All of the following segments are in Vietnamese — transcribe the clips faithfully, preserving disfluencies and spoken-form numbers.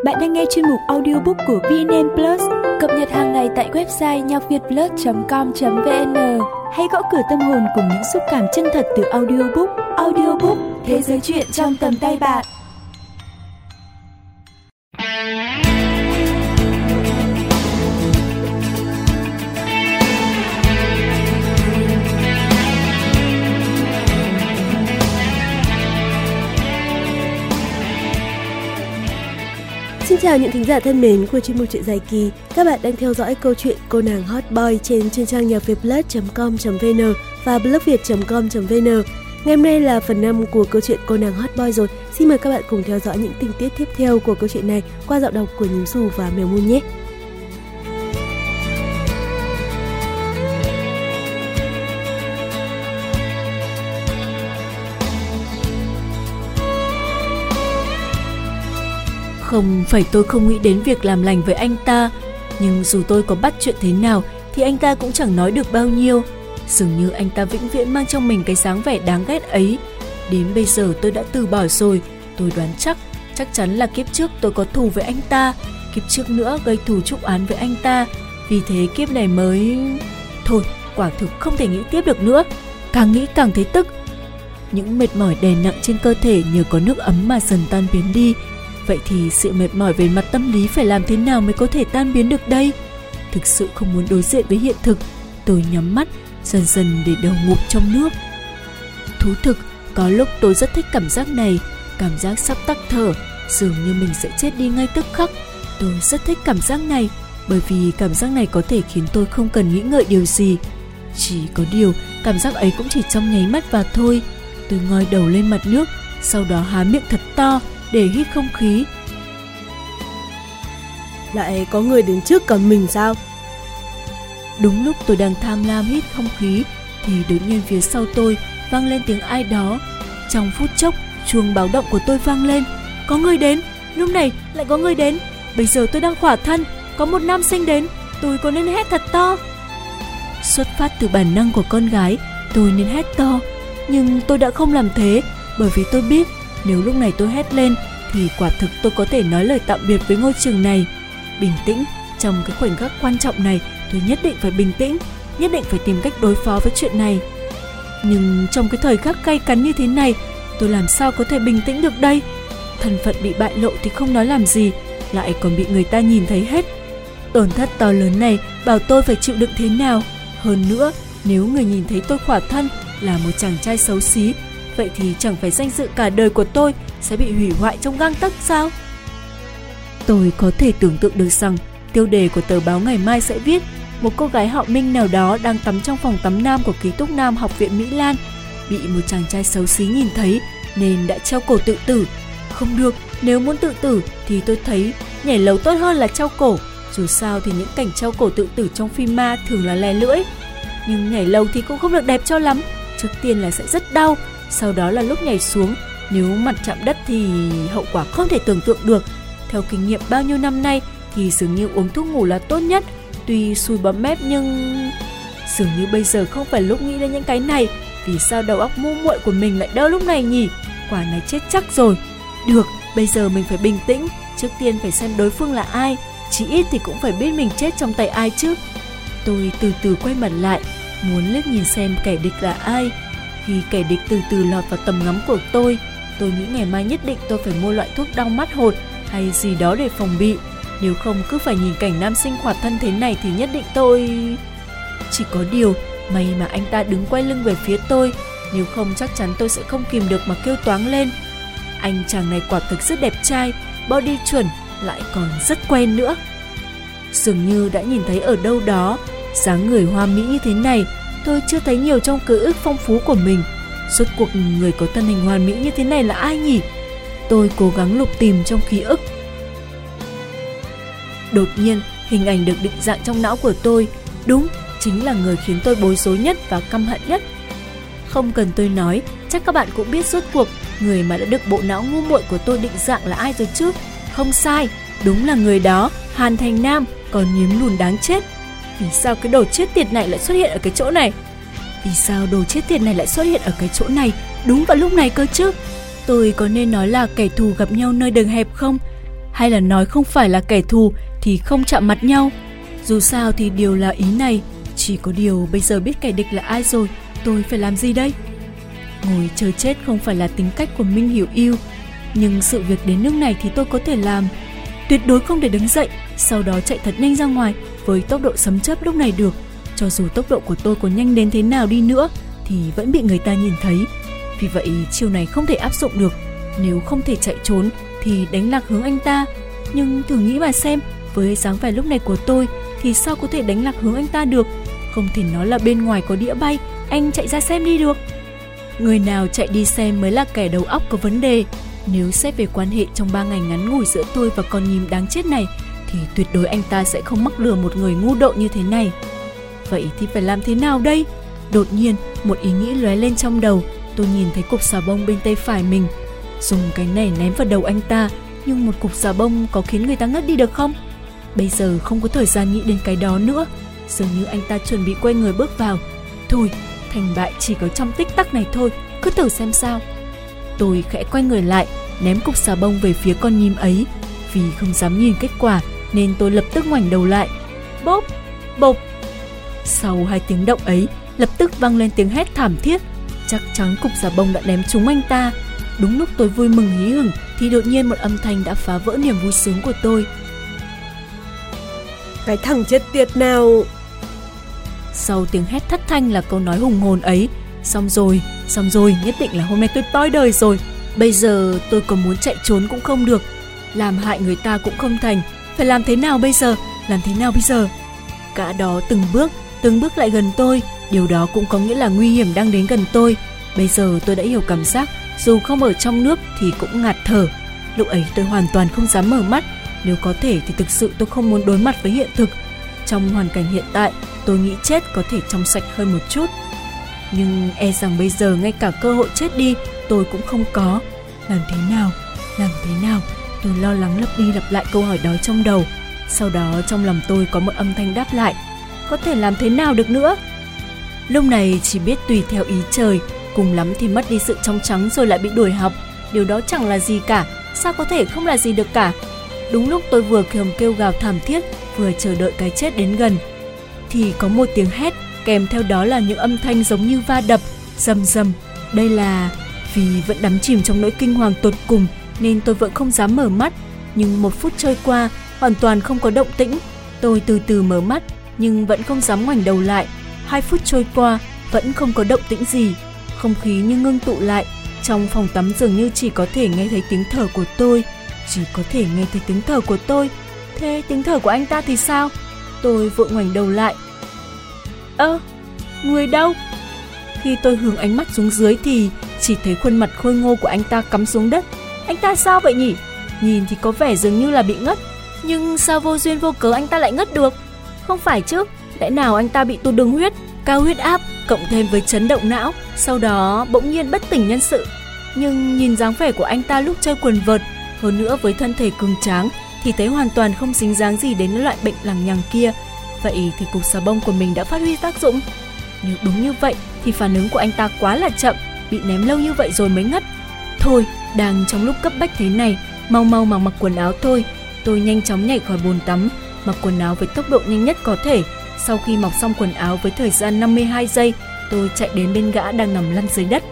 Bạn đang nghe chuyên mục audiobook của vê en en Plus, cập nhật hàng ngày tại website nhacvietplus chấm com chấm vn. Hãy gõ cửa tâm hồn cùng những xúc cảm chân thật từ audiobook. Audiobook, thế giới truyện trong tầm tay bạn. Xin chào những thính giả thân mến của chuyên mục Chuyện Dài Kỳ. Các bạn đang theo dõi câu chuyện Cô nàng hot boy trên chuyên trang nhacvietplus chấm com chấm vn và blogviet chấm com chấm vn. Ngày hôm nay là phần năm của câu chuyện Cô nàng hot boy rồi. Xin mời các bạn cùng theo dõi những tình tiết tiếp theo của câu chuyện này qua giọng đọc của Nhím Xù và Mèo Mun nhé. Không phải tôi không nghĩ đến việc làm lành với anh ta, nhưng dù tôi có bắt chuyện thế nào thì anh ta cũng chẳng nói được bao nhiêu. Dường như anh ta vĩnh viễn mang trong mình cái dáng vẻ đáng ghét ấy. Đến bây giờ tôi đã từ bỏ rồi. Tôi đoán chắc, chắc chắn là kiếp trước tôi có thù với anh ta, kiếp trước nữa gây thù chuốc oán với anh ta. Vì thế kiếp này mới... Thôi, quả thực không thể nghĩ tiếp được nữa. Càng nghĩ càng thấy tức. Những mệt mỏi đè nặng trên cơ thể nhờ có nước ấm mà dần tan biến đi. Vậy thì sự mệt mỏi về mặt tâm lý phải làm thế nào mới có thể tan biến được đây? Thực sự không muốn đối diện với hiện thực, tôi nhắm mắt, dần dần để đầu ngụp trong nước. Thú thực, có lúc tôi rất thích cảm giác này, cảm giác sắp tắc thở, dường như mình sẽ chết đi ngay tức khắc. Tôi rất thích cảm giác này, bởi vì cảm giác này có thể khiến tôi không cần nghĩ ngợi điều gì. Chỉ có điều, cảm giác ấy cũng chỉ trong nháy mắt và thôi. Tôi ngoi đầu lên mặt nước, sau đó há miệng thật to để hít không khí. Lại có người đến trước cả mình sao? Đúng lúc tôi đang tham lam hít không khí thì đột nhiên phía sau tôi vang lên tiếng ai đó. Trong phút chốc, chuông báo động của tôi vang lên. Có người đến, lúc này lại có người đến. Bây giờ tôi đang khỏa thân, có một nam sinh đến, tôi có nên hét thật to? Xuất phát từ bản năng của con gái, tôi nên hét to, nhưng tôi đã không làm thế, bởi vì tôi biết nếu lúc này tôi hét lên thì quả thực tôi có thể nói lời tạm biệt với ngôi trường này. Bình tĩnh, trong cái khoảnh khắc quan trọng này tôi nhất định phải bình tĩnh, nhất định phải tìm cách đối phó với chuyện này. Nhưng trong cái thời khắc cay cắn như thế này, tôi làm sao có thể bình tĩnh được đây? Thân phận bị bại lộ thì không nói làm gì, lại còn bị người ta nhìn thấy hết. Tổn thất to lớn này bảo tôi phải chịu đựng thế nào. Hơn nữa, nếu người nhìn thấy tôi khỏa thân là một chàng trai xấu xí, vậy thì chẳng phải danh dự cả đời của tôi sẽ bị hủy hoại trong gang tấc sao? Tôi có thể tưởng tượng được rằng tiêu đề của tờ báo ngày mai sẽ viết một cô gái họ Minh nào đó đang tắm trong phòng tắm nam của ký túc nam học viện Mỹ Lan, bị một chàng trai xấu xí nhìn thấy nên đã treo cổ tự tử. Không được, nếu muốn tự tử thì tôi thấy nhảy lầu tốt hơn là treo cổ. Dù sao thì những cảnh treo cổ tự tử trong phim ma thường là lè lưỡi, nhưng nhảy lầu thì cũng không được đẹp cho lắm. Trước tiên là sẽ rất đau, sau đó là lúc nhảy xuống, nếu mặt chạm đất thì hậu quả không thể tưởng tượng được. Theo kinh nghiệm bao nhiêu năm nay thì dường như uống thuốc ngủ là tốt nhất. Tuy xui bấm mép nhưng dường như bây giờ không phải lúc nghĩ đến những cái này. Vì sao đầu óc ngu muội của mình lại đơ lúc này nhỉ? Quả này chết chắc rồi. Được, bây giờ mình phải bình tĩnh. Trước tiên phải xem đối phương là ai, chỉ ít thì cũng phải biết mình chết trong tay ai chứ. Tôi từ từ quay mặt lại, muốn liếc nhìn xem kẻ địch là ai. Khi kẻ địch từ từ lọt vào tầm ngắm của tôi, tôi nghĩ ngày mai nhất định tôi phải mua loại thuốc đau mắt hột hay gì đó để phòng bị. Nếu không cứ phải nhìn cảnh nam sinh khỏa thân thế này thì nhất định tôi... Chỉ có điều, may mà anh ta đứng quay lưng về phía tôi, nếu không chắc chắn tôi sẽ không kìm được mà kêu toáng lên. Anh chàng này quả thực rất đẹp trai, body chuẩn, lại còn rất quen nữa. Dường như đã nhìn thấy ở đâu đó, dáng người hoa mỹ như thế này tôi chưa thấy nhiều trong ký ức phong phú của mình. Rốt cuộc người có thân hình hoàn mỹ như thế này là ai nhỉ? Tôi cố gắng lục tìm trong ký ức. Đột nhiên, hình ảnh được định dạng trong não của tôi. Đúng, chính là người khiến tôi bối rối nhất và căm hận nhất. Không cần tôi nói, chắc các bạn cũng biết rốt cuộc người mà đã được bộ não ngu muội của tôi định dạng là ai rồi chứ. Không sai, đúng là người đó, Hàn Thành Nam, còn nhím lùn đáng chết. Vì sao cái đồ chết tiệt này lại xuất hiện ở cái chỗ này? Vì sao đồ chết tiệt này lại xuất hiện ở cái chỗ này đúng vào lúc này cơ chứ? Tôi có nên nói là kẻ thù gặp nhau nơi đường hẹp không? hay là nói không phải là kẻ thù thì không chạm mặt nhau. Dù sao thì điều là ý này, chỉ có điều bây giờ biết kẻ địch là ai rồi, tôi phải làm gì đây? Ngồi chờ chết không phải là tính cách của Minh Hiểu Yêu, nhưng sự việc đến nước này thì tôi có thể làm. Tuyệt đối không để đứng dậy, sau đó chạy thật nhanh ra ngoài với tốc độ sấm chớp lúc này được. Cho dù tốc độ của tôi có nhanh đến thế nào đi nữa thì vẫn bị người ta nhìn thấy. Vì vậy chiêu này không thể áp dụng được. Nếu không thể chạy trốn thì đánh lạc hướng anh ta. Nhưng thử nghĩ mà xem, với dáng vẻ lúc này của tôi thì sao có thể đánh lạc hướng anh ta được? Không thể nói là bên ngoài có đĩa bay, anh chạy ra xem đi được. Người nào chạy đi xem mới là kẻ đầu óc có vấn đề. Nếu xét về quan hệ trong ba ngày ngắn ngủi giữa tôi và con nhím đáng chết này thì tuyệt đối anh ta sẽ không mắc lừa một người ngu độn như thế này. Vậy thì phải làm thế nào đây? Đột nhiên một ý nghĩ lóe lên trong đầu. Tôi nhìn thấy cục xà bông bên tay phải mình, dùng cái này ném vào đầu anh ta. Nhưng một cục xà bông có khiến người ta ngất đi được không? Bây giờ không có thời gian nghĩ đến cái đó nữa. Dường như anh ta chuẩn bị quay người bước vào. Thôi, thành bại chỉ có trong tích tắc này thôi, cứ thử xem sao. Tôi khẽ quay người lại, ném cục xà bông về phía con nhím ấy. Vì không dám nhìn kết quả nên tôi lập tức ngoảnh đầu lại. Bốp, bộp. Sau hai tiếng động ấy, lập tức vang lên tiếng hét thảm thiết. Chắc chắn cục xà bông đã ném trúng anh ta. Đúng lúc tôi vui mừng hí hửng thì đột nhiên một âm thanh đã phá vỡ niềm vui sướng của tôi. Cái thằng chết tiệt nào! Sau tiếng hét thất thanh là câu nói hùng hồn ấy. Xong rồi, xong rồi, nhất định là hôm nay tôi toi đời rồi. Bây giờ tôi có muốn chạy trốn cũng không được, làm hại người ta cũng không thành. Phải làm thế nào bây giờ? Làm thế nào bây giờ? Gã đó từng bước, từng bước lại gần tôi. Điều đó cũng có nghĩa là nguy hiểm đang đến gần tôi. Bây giờ tôi đã hiểu cảm giác dù không ở trong nước thì cũng ngạt thở. Lúc ấy tôi hoàn toàn không dám mở mắt. Nếu có thể thì thực sự tôi không muốn đối mặt với hiện thực. Trong hoàn cảnh hiện tại, tôi nghĩ chết có thể trong sạch hơn một chút. Nhưng e rằng bây giờ ngay cả cơ hội chết đi tôi cũng không có. Làm thế nào? Làm thế nào? Tôi lo lắng lặp đi lặp lại câu hỏi đó trong đầu. Sau đó trong lòng tôi có một âm thanh đáp lại. Có thể làm thế nào được nữa? Lúc này chỉ biết tùy theo ý trời. Cùng lắm thì mất đi sự trong trắng rồi lại bị đuổi học. Điều đó chẳng là gì cả. Sao có thể không là gì được cả? Đúng lúc tôi vừa kêu kêu gào thảm thiết, vừa chờ đợi cái chết đến gần, thì có một tiếng hét, kèm theo đó là những âm thanh giống như va đập, rầm rầm. Đây là... Vì vẫn đắm chìm trong nỗi kinh hoàng tột cùng nên tôi vẫn không dám mở mắt. Nhưng một phút trôi qua, hoàn toàn không có động tĩnh. Tôi từ từ mở mắt, nhưng vẫn không dám ngoảnh đầu lại. Hai phút trôi qua, vẫn không có động tĩnh gì. Không khí như ngưng tụ lại. Trong phòng tắm dường như chỉ có thể nghe thấy tiếng thở của tôi. Chỉ có thể nghe thấy tiếng thở của tôi. Thế tiếng thở của anh ta thì sao? Tôi vội ngoảnh đầu lại. Ơ, à, người đâu? Khi tôi hướng ánh mắt xuống dưới thì chỉ thấy khuôn mặt khôi ngô của anh ta cắm xuống đất. Anh ta sao vậy nhỉ? Nhìn thì có vẻ dường như là bị ngất, nhưng sao vô duyên vô cớ anh ta lại ngất được? Không phải chứ? Lẽ nào anh ta bị tụt đường huyết, cao huyết áp, cộng thêm với chấn động não, sau đó bỗng nhiên bất tỉnh nhân sự? Nhưng nhìn dáng vẻ của anh ta lúc chơi quần vợt, hơn nữa với thân thể cường tráng, thì thấy hoàn toàn không dính dáng gì đến loại bệnh lằng nhằng kia. Vậy thì cục xà bông của mình đã phát huy tác dụng. Nếu đúng như vậy thì phản ứng của anh ta quá là chậm, bị ném lâu như vậy rồi mới ngất. Thôi, đang trong lúc cấp bách thế này, mau mau mà mặc quần áo thôi. Tôi nhanh chóng nhảy khỏi bồn tắm, mặc quần áo với tốc độ nhanh nhất có thể. Sau khi mặc xong quần áo với thời gian năm mươi hai giây, tôi chạy đến bên gã đang nằm lăn dưới đất.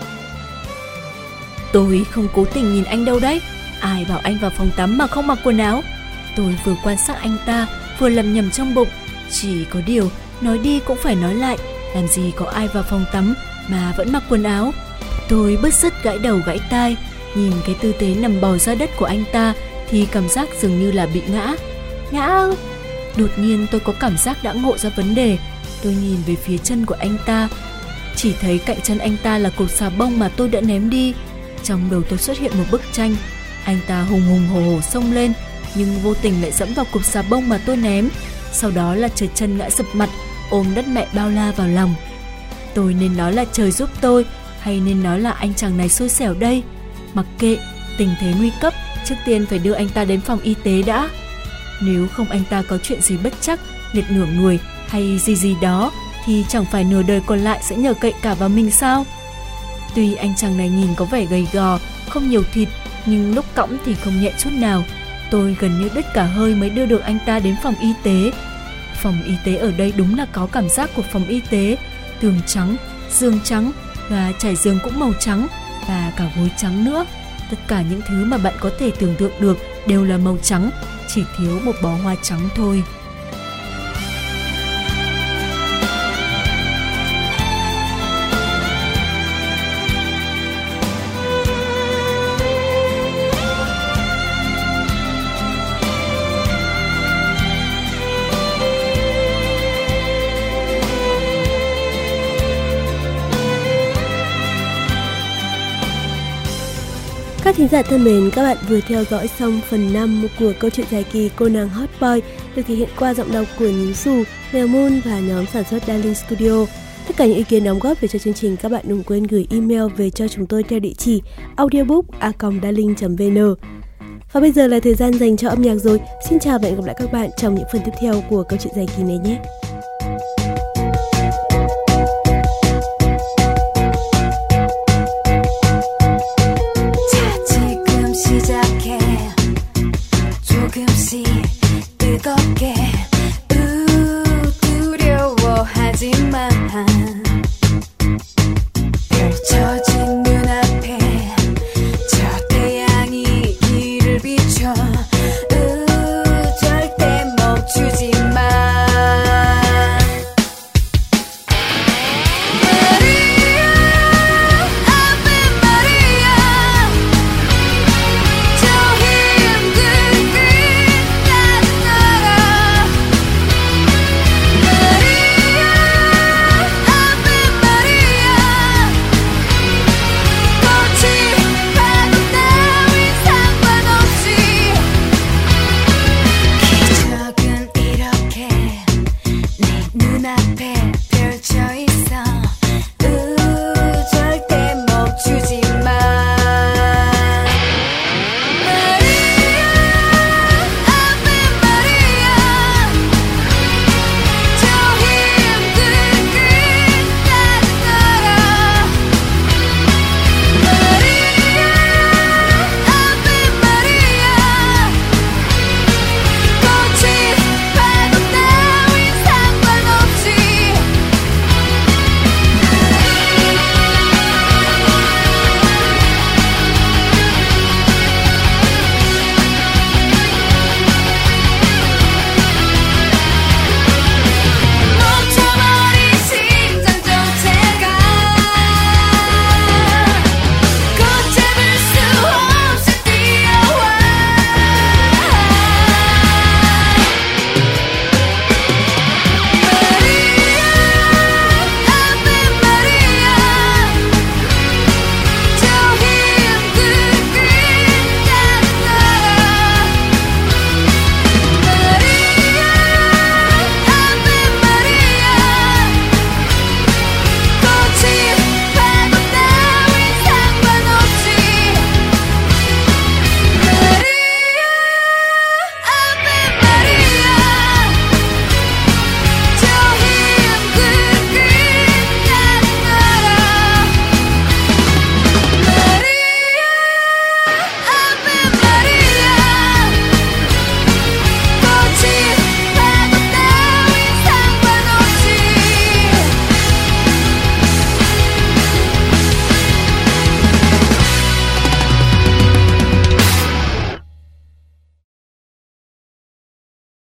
Tôi không cố tình nhìn anh đâu đấy. Ai bảo anh vào phòng tắm mà không mặc quần áo? Tôi vừa quan sát anh ta, vừa lầm nhầm trong bụng. Chỉ có điều, nói đi cũng phải nói lại, làm gì có ai vào phòng tắm mà vẫn mặc quần áo. Tôi bứt rứt gãi đầu gãi tai, nhìn cái tư thế nằm bò ra đất của anh ta thì cảm giác dường như là bị ngã. Ngã ư? Đột nhiên tôi có cảm giác đã ngộ ra vấn đề. Tôi nhìn về phía chân của anh ta, chỉ thấy cạnh chân anh ta là cục xà bông mà tôi đã ném đi. Trong đầu tôi xuất hiện một bức tranh. Anh ta hùng hùng hổ hổ xông lên, nhưng vô tình lại dẫm vào cục xà bông mà tôi ném. Sau đó là trượt chân ngã sập mặt, ôm đất mẹ bao la vào lòng. Tôi nên nói là trời giúp tôi, hay nên nói là anh chàng này xui xẻo đây? Mặc kệ, tình thế nguy cấp, trước tiên phải đưa anh ta đến phòng y tế đã. Nếu không anh ta có chuyện gì bất trắc, liệt nửa người hay gì gì đó, thì chẳng phải nửa đời còn lại sẽ nhờ cậy cả vào mình sao? Tuy anh chàng này nhìn có vẻ gầy gò, không nhiều thịt, nhưng lúc cõng thì không nhẹ chút nào. Tôi gần như đứt cả hơi mới đưa được anh ta đến phòng y tế. Phòng y tế ở đây đúng là có cảm giác của phòng y tế. Tường trắng, giường trắng và trải giường cũng màu trắng và cả gối trắng nữa. Tất cả những thứ mà bạn có thể tưởng tượng được đều là màu trắng, chỉ thiếu một bó hoa trắng thôi. Các thính giả thân mến, các bạn vừa theo dõi xong phần năm của câu chuyện dài kỳ Cô nàng Hot Boy được thể hiện qua giọng đọc của Nhím Xù, Mèo Moon và nhóm sản xuất Darling Studio. Tất cả những ý kiến đóng góp về cho chương trình các bạn đừng quên gửi email về cho chúng tôi theo địa chỉ audiobook a còng darling chấm vn. Và bây giờ là thời gian dành cho âm nhạc rồi. Xin chào và hẹn gặp lại các bạn trong những phần tiếp theo của câu chuyện dài kỳ này nhé.